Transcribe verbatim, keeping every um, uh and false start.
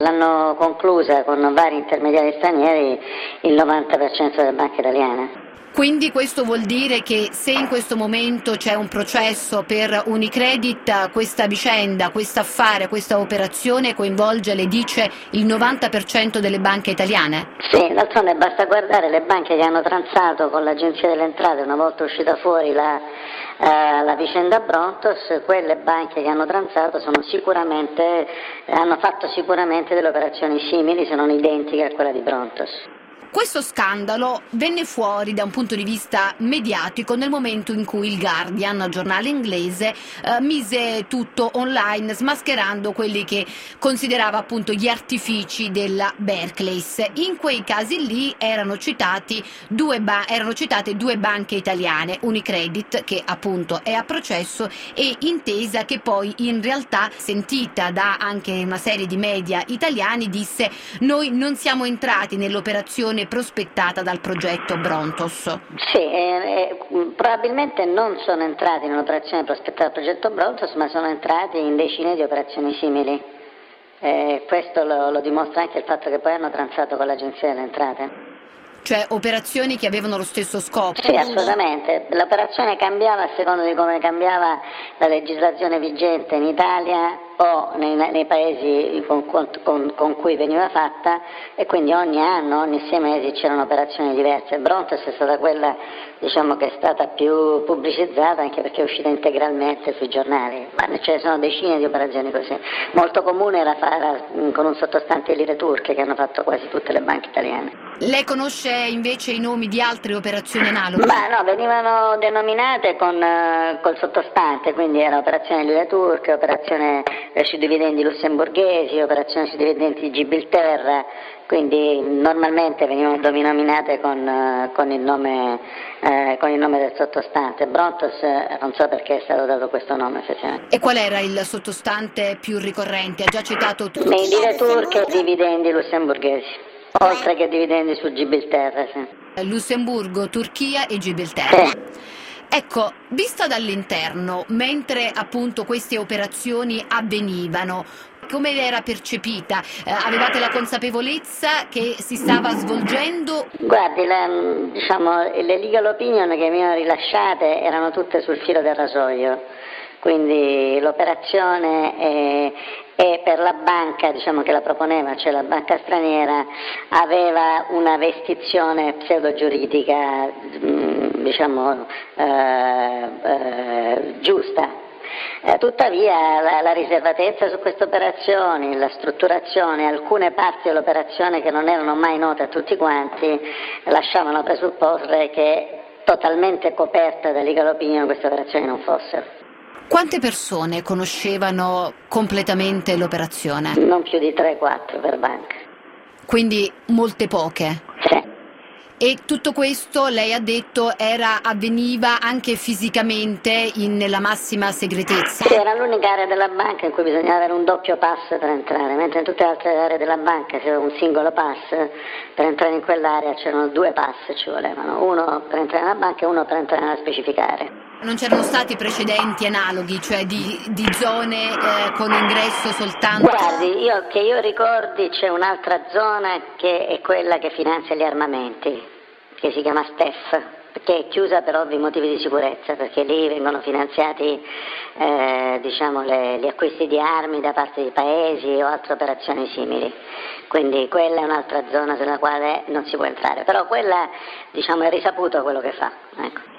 L'hanno conclusa con vari intermediari stranieri il novanta per cento delle banche italiane. Quindi questo vuol dire che se in questo momento c'è un processo per Unicredit, questa vicenda, questo affare, questa operazione coinvolge, le dice, il novanta per cento delle banche italiane? Sì, d'altronde basta guardare le banche che hanno transato con l'Agenzia delle Entrate una volta uscita fuori la, eh, la vicenda Brontos. Quelle banche che hanno transato sono sicuramente, hanno fatto sicuramente delle operazioni simili, se non identiche a quella di Brontos. Questo scandalo venne fuori da un punto di vista mediatico nel momento in cui il Guardian, giornale inglese, eh, mise tutto online smascherando quelli che considerava appunto gli artifici della Barclays. In quei casi lì erano, citati due ba- erano citate due banche italiane, Unicredit, che appunto è a processo, e Intesa, che poi in realtà, sentita da anche una serie di media italiani, disse: noi non siamo entrati nell'operazione prospettata dal progetto Brontos. Sì, eh, eh, probabilmente non sono entrati in un'operazione prospettata dal progetto Brontos, ma sono entrati in decine di operazioni simili. Eh, questo lo, lo dimostra anche il fatto che poi hanno transato con l'Agenzia delle Entrate. Cioè operazioni che avevano lo stesso scopo? Sì, assolutamente. L'operazione cambiava a seconda di come cambiava la legislazione vigente in Italia o nei, nei paesi con, con, con cui veniva fatta, e quindi ogni anno, ogni sei mesi c'erano operazioni diverse. Brontos è stata quella, diciamo, che è stata più pubblicizzata, anche perché è uscita integralmente sui giornali, ma ce ne sono decine di operazioni così. Molto comune era fare con un sottostante lire turche, che hanno fatto quasi tutte le banche italiane. Lei conosce invece i nomi di altre operazioni analoghe? Ma no, venivano denominate con uh, col sottostante, quindi era operazione lire turche, operazione eh, sui dividendi lussemburghesi, operazione sui dividendi di Gibilterra, quindi normalmente venivano denominate con, uh, con, il nome, uh, con il nome del sottostante. Brontos, uh, non so perché è stato dato questo nome effettivamente. E qual era il sottostante più ricorrente? Ha già citato tutti. Nei lire turche e dividendi lussemburghesi. Oltre che dividendi su Gibilterra, sì. Lussemburgo, Turchia e Gibilterra. Sì. Ecco, vista dall'interno, mentre appunto queste operazioni avvenivano, come era percepita? Eh, avevate la consapevolezza che si stava svolgendo? Guardi, la, diciamo, le legal opinion che venivano rilasciate erano tutte sul filo del rasoio, quindi l'operazione è, e per la banca, diciamo, che la proponeva, cioè la banca straniera, aveva una vestizione pseudo-giuridica, diciamo, eh, eh, giusta. Eh, tuttavia la, la riservatezza su queste operazioni, la strutturazione, alcune parti dell'operazione che non erano mai note a tutti quanti, lasciavano presupporre che totalmente coperta da legal opinion queste operazioni non fossero. Quante persone conoscevano completamente l'operazione? Non più di tre quattro per banca. Quindi molte poche? Sì. E tutto questo, lei ha detto, era, avveniva anche fisicamente in, nella massima segretezza? Sì, era l'unica area della banca in cui bisognava avere un doppio pass per entrare, mentre in tutte le altre aree della banca c'era un singolo pass. Per entrare in quell'area c'erano due pass, ci volevano, uno per entrare nella banca e uno per entrare nella specifica area. Non c'erano stati precedenti analoghi, cioè di, di zone eh, con ingresso soltanto? Guardi, io, che io ricordi, c'è un'altra zona che è quella che finanzia gli armamenti, che si chiama S T E F, che è chiusa per ovvi motivi di sicurezza, perché lì vengono finanziati eh, diciamo, le, gli acquisti di armi da parte di paesi o altre operazioni simili. Quindi quella è un'altra zona sulla quale non si può entrare, però quella, diciamo, è risaputo quello che fa. Ecco.